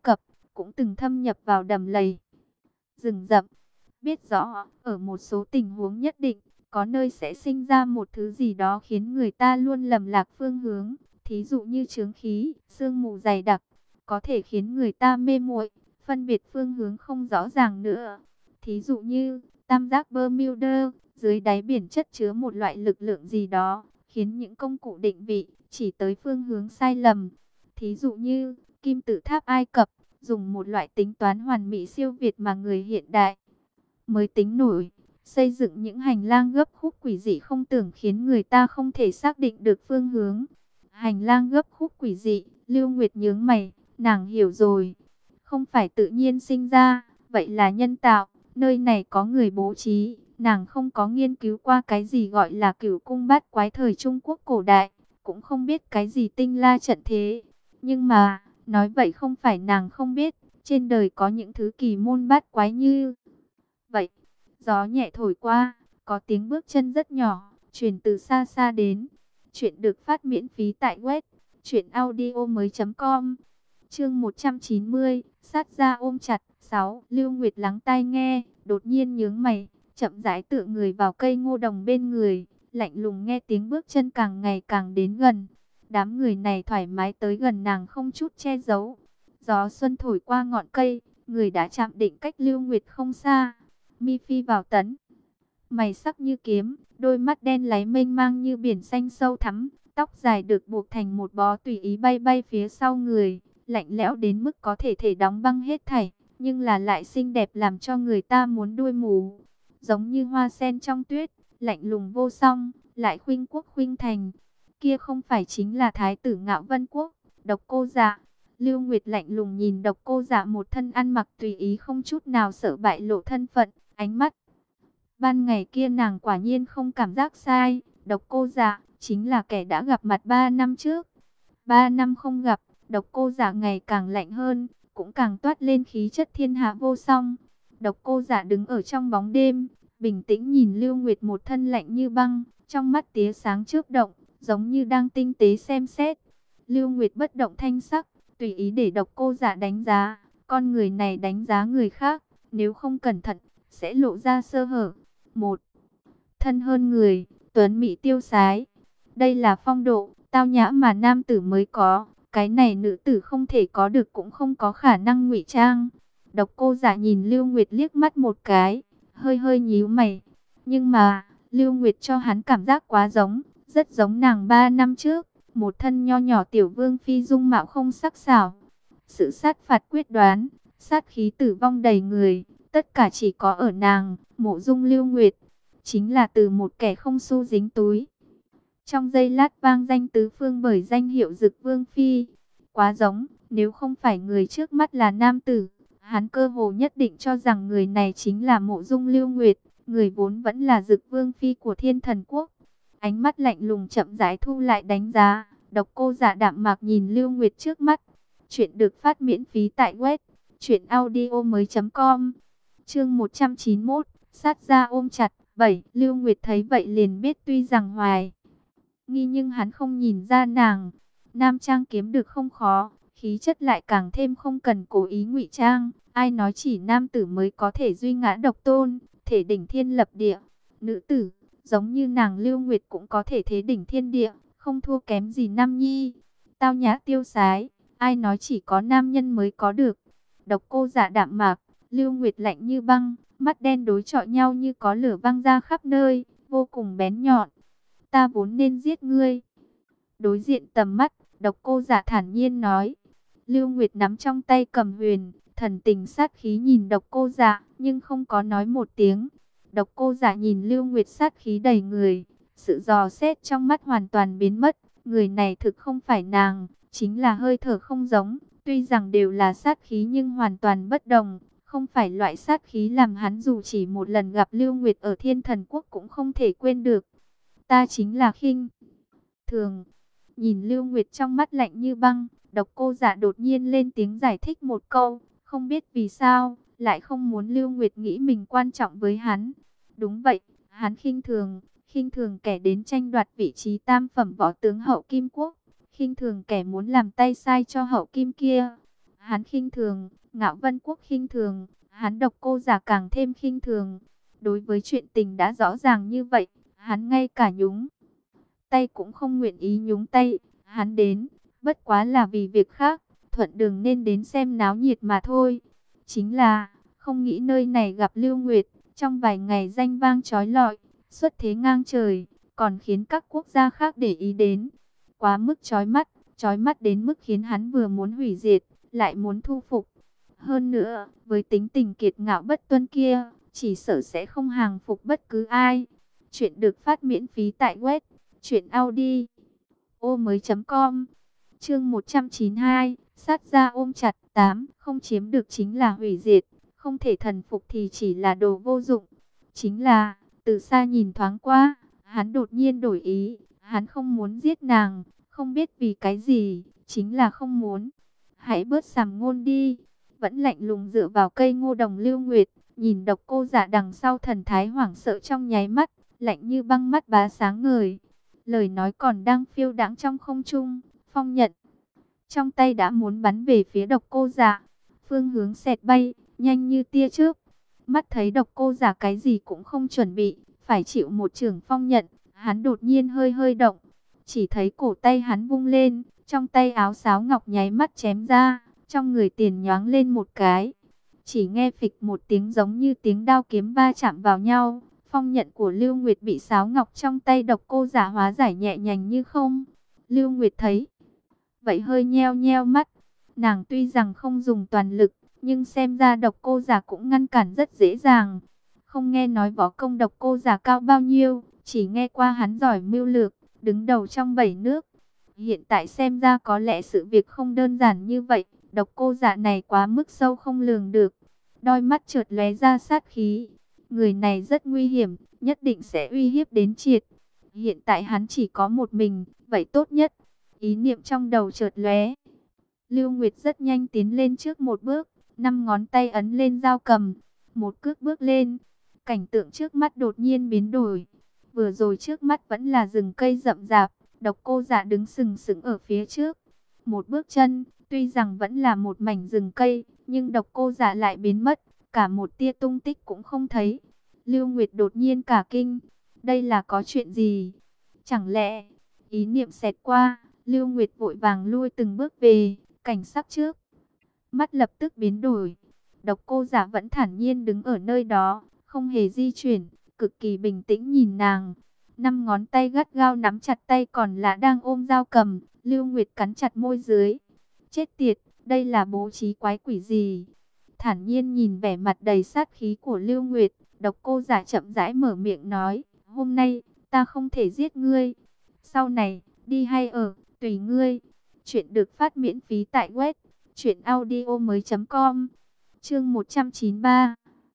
cũng từng thâm nhập vào đầm lầy, rừng rậm, biết rõ ở một số tình huống nhất định, có nơi sẽ sinh ra một thứ gì đó khiến người ta luôn lầm lạc phương hướng. Thí dụ như chướng khí, sương mù dày đặc, có thể khiến người ta mê muội, phân biệt phương hướng không rõ ràng nữa. Thí dụ như tam giác Bermuda, dưới đáy biển chất chứa một loại lực lượng gì đó, khiến những công cụ định vị chỉ tới phương hướng sai lầm. Thí dụ như kim tự tháp Ai Cập, dùng một loại tính toán hoàn mỹ siêu việt mà người hiện đại mới tính nổi, xây dựng những hành lang gấp khúc quỷ dị không tưởng khiến người ta không thể xác định được phương hướng. Hành lang gấp khúc quỷ dị, Lưu Nguyệt nhướng mày, nàng hiểu rồi. Không phải tự nhiên sinh ra, vậy là nhân tạo, nơi này có người bố trí. Nàng không có nghiên cứu qua cái gì gọi là cửu cung bát quái thời Trung Quốc cổ đại, cũng không biết cái gì tinh la trận thế. Nhưng mà, nói vậy không phải nàng không biết, trên đời có những thứ kỳ môn bát quái như vậy. Gió nhẹ thổi qua, có tiếng bước chân rất nhỏ, truyền từ xa xa đến. Chuyện được phát miễn phí tại web truyệnaudiomoi.com. Chương 190, sát ra ôm chặt. 6. Lưu Nguyệt lắng tai nghe, đột nhiên nhướng mày, chậm rãi tựa người vào cây ngô đồng bên người, lạnh lùng nghe tiếng bước chân càng ngày càng đến gần. Đám người này thoải mái tới gần nàng không chút che giấu. Gió xuân thổi qua ngọn cây, người đã chạm định cách Lưu Nguyệt không xa. Mi phi vào tấn, mày sắc như kiếm, đôi mắt đen láy mênh mang như biển xanh sâu thẳm, tóc dài được buộc thành một bó tùy ý bay bay phía sau người, lạnh lẽo đến mức có thể đóng băng hết thảy, nhưng là lại xinh đẹp làm cho người ta muốn đuôi mù, giống như hoa sen trong tuyết, lạnh lùng vô song, lại khuynh quốc khuynh thành. Kia không phải chính là thái tử Ngạo Vân Quốc, Độc Cô Dạ. Lưu Nguyệt lạnh lùng nhìn Độc Cô Dạ một thân ăn mặc tùy ý không chút nào sợ bại lộ thân phận, ánh mắt. Ban ngày kia nàng quả nhiên không cảm giác sai, Độc Cô Dạ chính là kẻ đã gặp mặt 3 năm trước. 3 năm không gặp, Độc Cô Dạ ngày càng lạnh hơn, cũng càng toát lên khí chất thiên hạ vô song. Độc Cô Dạ đứng ở trong bóng đêm, bình tĩnh nhìn Lưu Nguyệt một thân lạnh như băng, trong mắt tia sáng chớp động, giống như đang tinh tế xem xét. Lưu Nguyệt bất động thanh sắc, tùy ý để Độc Cô Dạ đánh giá, con người này đánh giá người khác, nếu không cẩn thận sẽ lộ ra sơ hở. Một, thân hơn người, tuấn mỹ tiêu sái. Đây là phong độ, tao nhã mà nam tử mới có. Cái này nữ tử không thể có được, cũng không có khả năng ngụy trang. Độc Cô Dạ nhìn Lưu Nguyệt liếc mắt một cái, hơi hơi nhíu mày. Nhưng mà, Lưu Nguyệt cho hắn cảm giác quá giống, rất giống nàng 3 năm trước. Một thân nho nhỏ tiểu vương phi dung mạo không sắc sảo. Sự sát phạt quyết đoán, sát khí tử vong đầy người. Tất cả chỉ có ở nàng, Mộ Dung Lưu Nguyệt, chính là từ một kẻ không xu dính túi. Trong giây lát vang danh tứ phương bởi danh hiệu Dực Vương Phi. Quá giống, nếu không phải người trước mắt là nam tử, hắn cơ hồ nhất định cho rằng người này chính là Mộ Dung Lưu Nguyệt, người vốn vẫn là Dực Vương Phi của Thiên Thần Quốc. Ánh mắt lạnh lùng chậm rãi thu lại đánh giá, Độc Cô Dạ đạm mạc nhìn Lưu Nguyệt trước mắt. Chuyện được phát miễn phí tại web truyệnaudiomoi.com. Chương 191, sát ra ôm chặt. 7. Lưu Nguyệt thấy vậy liền biết tuy rằng hoài nghi nhưng hắn không nhìn ra nàng. Nam trang kiếm được không khó, khí chất lại càng thêm không cần cố ý ngụy trang. Ai nói chỉ nam tử mới có thể duy ngã độc tôn, thể đỉnh thiên lập địa. Nữ tử, giống như nàng Lưu Nguyệt cũng có thể thế đỉnh thiên địa, không thua kém gì Nam Nhi. Tao nhã tiêu sái, ai nói chỉ có nam nhân mới có được. Độc Cô Dạ đạm mạc, Lưu Nguyệt lạnh như băng, mắt đen đối chọi nhau như có lửa văng ra khắp nơi, vô cùng bén nhọn. Ta vốn nên giết ngươi. Đối diện tầm mắt, Độc Cô Dạ thản nhiên nói. Lưu Nguyệt nắm trong tay cầm huyền, thần tình sát khí nhìn Độc Cô Dạ, nhưng không có nói một tiếng. Độc Cô Dạ nhìn Lưu Nguyệt sát khí đầy người, sự dò xét trong mắt hoàn toàn biến mất. Người này thực không phải nàng, chính là hơi thở không giống. Tuy rằng đều là sát khí nhưng hoàn toàn bất đồng. Không phải loại sát khí làm hắn dù chỉ một lần gặp Lưu Nguyệt ở Thiên Thần Quốc cũng không thể quên được. Ta chính là khinh thường. Nhìn Lưu Nguyệt trong mắt lạnh như băng, Độc Cô Dạ đột nhiên lên tiếng giải thích một câu. Không biết vì sao, lại không muốn Lưu Nguyệt nghĩ mình quan trọng với hắn. Đúng vậy, hắn khinh thường kẻ đến tranh đoạt vị trí tam phẩm võ tướng hậu Kim Quốc. Khinh thường kẻ muốn làm tay sai cho hậu Kim kia. Hắn khinh thường, Ngạo Vân Quốc khinh thường, hắn Độc Cô Giả càng thêm khinh thường. Đối với chuyện tình đã rõ ràng như vậy, hắn ngay cả nhúng tay cũng không nguyện ý nhúng tay. Hắn đến, bất quá là vì việc khác, thuận đường nên đến xem náo nhiệt mà thôi. Chính là, không nghĩ nơi này gặp Lưu Nguyệt, trong vài ngày danh vang chói lọi, xuất thế ngang trời, còn khiến các quốc gia khác để ý đến. Quá mức chói mắt đến mức khiến hắn vừa muốn hủy diệt, lại muốn thu phục. Hơn nữa, với tính tình kiệt ngạo bất tuân kia, chỉ sợ sẽ không hàng phục bất cứ ai. Chuyện được phát miễn phí tại web truyệnaudiomoi.com. Chương 192, sát ra ôm chặt. 8, không chiếm được chính là hủy diệt, không thể thần phục thì chỉ là đồ vô dụng. Chính là, từ xa nhìn thoáng qua, hắn đột nhiên đổi ý, hắn không muốn giết nàng, không biết vì cái gì, chính là không muốn. Hãy bớt sàm ngôn đi. Vẫn lạnh lùng dựa vào cây ngô đồng Lưu Nguyệt, nhìn Độc Cô Giả đằng sau thần thái hoảng sợ trong nháy mắt, lạnh như băng mắt bá sáng ngời. Lời nói còn đang phiêu đãng trong không trung, Phong Nhận trong tay đã muốn bắn về phía Độc Cô Giả. Phương hướng xẹt bay, nhanh như tia chớp. Mắt thấy Độc Cô Giả cái gì cũng không chuẩn bị, phải chịu một chưởng Phong Nhận, hắn đột nhiên hơi hơi động. Chỉ thấy cổ tay hắn vung lên, trong tay áo sáo ngọc nháy mắt chém ra, trong người tiền nhoáng lên một cái. Chỉ nghe phịch một tiếng giống như tiếng đao kiếm va chạm vào nhau. Phong nhận của Lưu Nguyệt bị sáo ngọc trong tay Độc Cô Giả hóa giải nhẹ nhàng như không. Lưu Nguyệt thấy vậy hơi nheo nheo mắt. Nàng tuy rằng không dùng toàn lực, nhưng xem ra Độc Cô Giả cũng ngăn cản rất dễ dàng. Không nghe nói võ công Độc Cô Giả cao bao nhiêu, chỉ nghe qua hắn giỏi mưu lược, đứng đầu trong 7 nước. Hiện tại xem ra có lẽ sự việc không đơn giản như vậy. Độc Cô Giả này quá mức sâu không lường được. Đôi mắt chợt lóe ra sát khí. Người này rất nguy hiểm, nhất định sẽ uy hiếp đến Triệt. Hiện tại hắn chỉ có một mình, vậy tốt nhất. Ý niệm trong đầu chợt lóe. Lưu Nguyệt rất nhanh tiến lên trước một bước, 5 ngón tay ấn lên dao cầm, một cước bước lên. Cảnh tượng trước mắt đột nhiên biến đổi. Vừa rồi trước mắt vẫn là rừng cây rậm rạp, Độc Cô Giả đứng sừng sững ở phía trước. Một bước chân, tuy rằng vẫn là một mảnh rừng cây, nhưng Độc Cô Giả lại biến mất, cả một tia tung tích cũng không thấy. Lưu Nguyệt đột nhiên cả kinh, đây là có chuyện gì? Chẳng lẽ, ý niệm xẹt qua, Lưu Nguyệt vội vàng lui từng bước về, cảnh sắc trước mắt lập tức biến đổi. Độc Cô Giả vẫn thản nhiên đứng ở nơi đó, không hề di chuyển, cực kỳ bình tĩnh nhìn nàng. 5 ngón tay gắt gao nắm chặt tay còn là đang ôm dao cầm. Lưu Nguyệt cắn chặt môi dưới. Chết tiệt, đây là bố trí quái quỷ gì? Thản nhiên nhìn vẻ mặt đầy sát khí của Lưu Nguyệt, Độc Cô Giả chậm rãi mở miệng nói, hôm nay, ta không thể giết ngươi. Sau này, đi hay ở, tùy ngươi. Chuyện được phát miễn phí tại web truyệnaudiomoi.com. Chương 193.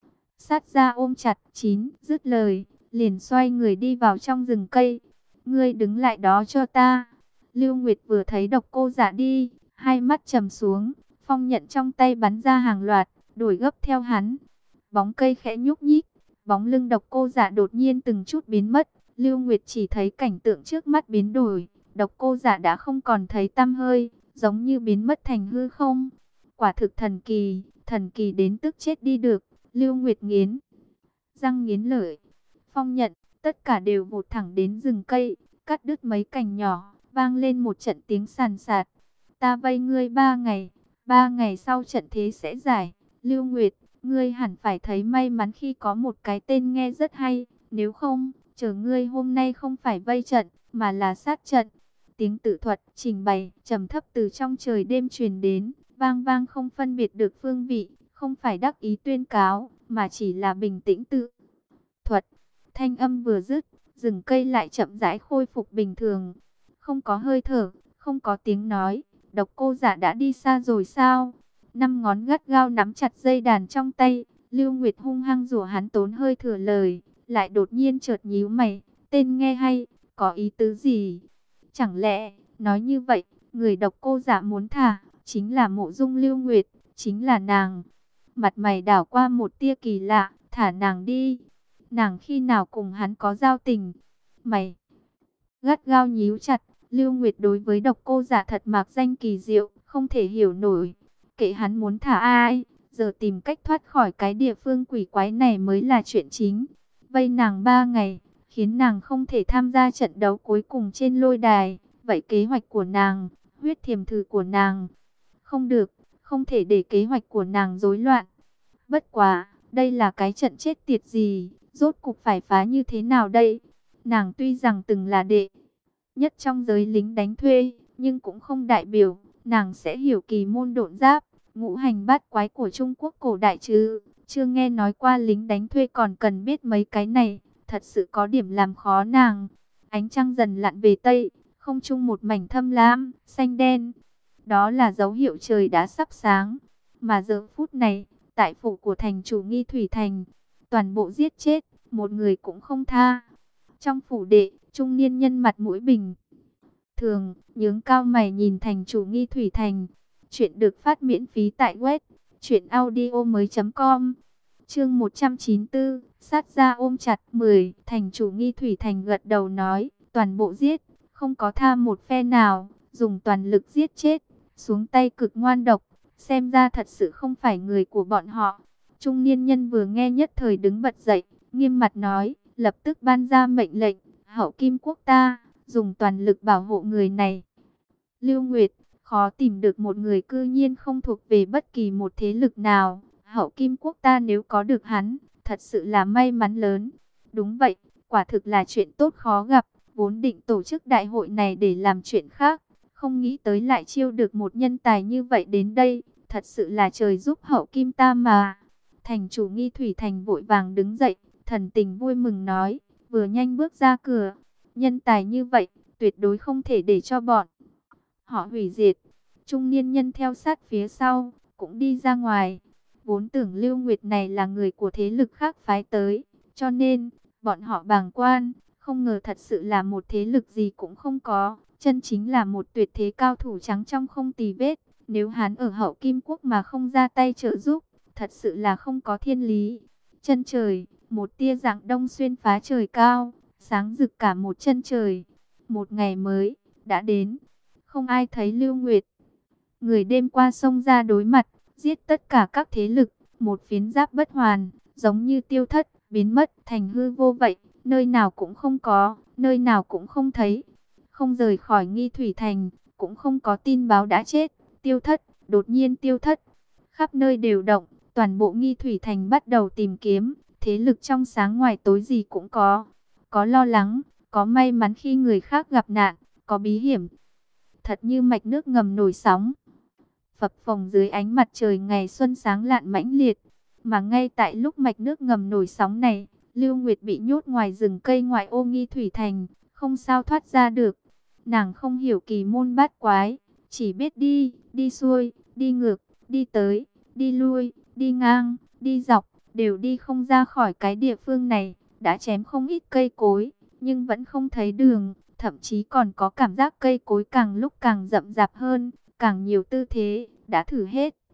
Sát ra ôm chặt. 9, dứt lời, liền xoay người đi vào trong rừng cây. Ngươi đứng lại đó cho ta. Lưu Nguyệt vừa thấy Độc Cô Giả đi, hai mắt trầm xuống, phong nhận trong tay bắn ra hàng loạt, đuổi gấp theo hắn. Bóng cây khẽ nhúc nhích, bóng lưng Độc Cô Giả đột nhiên từng chút biến mất. Lưu Nguyệt chỉ thấy cảnh tượng trước mắt biến đổi, Độc Cô Giả đã không còn thấy tăm hơi, giống như biến mất thành hư không. Quả thực thần kỳ đến tức chết đi được. Lưu Nguyệt nghiến răng nghiến lợi, phong nhận, tất cả đều vụt thẳng đến rừng cây, cắt đứt mấy cành nhỏ, vang lên một trận tiếng sàn sạt. Ta vây ngươi 3 ngày, 3 ngày sau trận thế sẽ giải. Lưu Nguyệt, ngươi hẳn phải thấy may mắn khi có một cái tên nghe rất hay, nếu không, chờ ngươi hôm nay không phải vây trận, mà là sát trận. Tiếng tự thuật, trình bày, trầm thấp từ trong trời đêm truyền đến, vang vang không phân biệt được phương vị, không phải đắc ý tuyên cáo, mà chỉ là bình tĩnh tự thuật. Thanh âm vừa dứt, rừng cây lại chậm rãi khôi phục bình thường. Không có hơi thở, không có tiếng nói. Độc Cô Giả đã đi xa rồi sao? 5 ngón gắt gao nắm chặt dây đàn trong tay. Lưu Nguyệt hung hăng rủa hắn tốn hơi thừa lời, lại đột nhiên chợt nhíu mày. Tên nghe hay, có ý tứ gì? Chẳng lẽ, nói như vậy, người Độc Cô Giả muốn thả, chính là Mộ Dung Lưu Nguyệt, chính là nàng. Mặt mày đảo qua một tia kỳ lạ, thả nàng đi. Nàng khi nào cùng hắn có giao tình? Mày gắt gao nhíu chặt. Lưu Nguyệt đối với Độc Cô Giả thật mạc danh kỳ diệu, không thể hiểu nổi. Mặc kệ hắn muốn thả ai, giờ tìm cách thoát khỏi cái địa phương quỷ quái này mới là chuyện chính. Vây nàng 3 ngày, khiến nàng không thể tham gia trận đấu cuối cùng trên lôi đài. Vậy kế hoạch của nàng, huyết thiềm thử của nàng, không được, không thể để kế hoạch của nàng rối loạn. Bất quá, đây là cái trận chết tiệt gì, rốt cục phải phá như thế nào đây? Nàng tuy rằng từng là đệ nhất trong giới lính đánh thuê, nhưng cũng không đại biểu nàng sẽ hiểu kỳ môn độn giáp, ngũ hành bát quái của Trung Quốc cổ đại chứ. Chưa nghe nói qua lính đánh thuê còn cần biết mấy cái này, thật sự có điểm làm khó nàng. Ánh trăng dần lặn về tây, không trung một mảnh thâm lam, xanh đen. Đó là dấu hiệu trời đã sắp sáng. Mà giờ phút này, tại phủ của thành chủ Nghi Thủy Thành, toàn bộ giết chết, một người cũng không tha. Trong phủ đệ, trung niên nhân mặt mũi bình thường, nhướng cao mày nhìn thành chủ Nghi Thủy Thành. Chuyện được phát miễn phí tại web truyệnaudiomoi.com. Chương 194, sát ra ôm chặt 10, thành chủ Nghi Thủy Thành gật đầu nói, toàn bộ giết, không có tha một phe nào, dùng toàn lực giết chết, xuống tay cực ngoan độc, xem ra thật sự không phải người của bọn họ. Trung niên nhân vừa nghe nhất thời đứng bật dậy, nghiêm mặt nói, lập tức ban ra mệnh lệnh, hậu kim quốc ta, dùng toàn lực bảo hộ người này. Lưu Nguyệt, khó tìm được một người cư nhiên không thuộc về bất kỳ một thế lực nào. Hậu kim quốc ta nếu có được hắn, thật sự là may mắn lớn. Đúng vậy, quả thực là chuyện tốt khó gặp. Vốn định tổ chức đại hội này để làm chuyện khác, không nghĩ tới lại chiêu được một nhân tài như vậy đến đây. Thật sự là trời giúp hậu kim ta mà. Thành chủ Nghi Thủy Thành vội vàng đứng dậy, thần tình vui mừng nói, vừa nhanh bước ra cửa. Nhân tài như vậy, tuyệt đối không thể để cho bọn họ hủy diệt. Trung niên nhân theo sát phía sau, cũng đi ra ngoài. Vốn tưởng Lưu Nguyệt này là người của thế lực khác phái tới, cho nên, bọn họ bàng quan, không ngờ thật sự là một thế lực gì cũng không có. Chân chính là một tuyệt thế cao thủ trắng trong không tì vết. Nếu hắn ở hậu kim quốc mà không ra tay trợ giúp, thật sự là không có thiên lý. Chân trời, một tia dạng đông xuyên phá trời cao, sáng rực cả một chân trời. Một ngày mới đã đến, không ai thấy Lưu Nguyệt. Người đêm qua sông ra đối mặt, giết tất cả các thế lực, một phiến giáp bất hoàn, giống như tiêu thất, biến mất thành hư vô vậy, nơi nào cũng không có, nơi nào cũng không thấy. Không rời khỏi Nghi Thủy Thành, cũng không có tin báo đã chết, tiêu thất, đột nhiên tiêu thất. Khắp nơi đều động, toàn bộ Nghi Thủy Thành bắt đầu tìm kiếm, thế lực trong sáng ngoài tối gì cũng có. Có lo lắng, có may mắn khi người khác gặp nạn, có bí hiểm. Thật như mạch nước ngầm nổi sóng, phập phồng dưới ánh mặt trời ngày xuân sáng lạn mãnh liệt. Mà ngay tại lúc mạch nước ngầm nổi sóng này, Lưu Nguyệt bị nhốt ngoài rừng cây ngoại ô Nghi Thủy Thành, không sao thoát ra được. Nàng không hiểu kỳ môn bát quái, chỉ biết đi, đi xuôi, đi ngược, đi tới, đi lui, đi ngang, đi dọc, đều đi không ra khỏi cái địa phương này. Đã chém không ít cây cối, nhưng vẫn không thấy đường, thậm chí còn có cảm giác cây cối càng lúc càng rậm rạp hơn, càng nhiều tư thế, đã thử hết,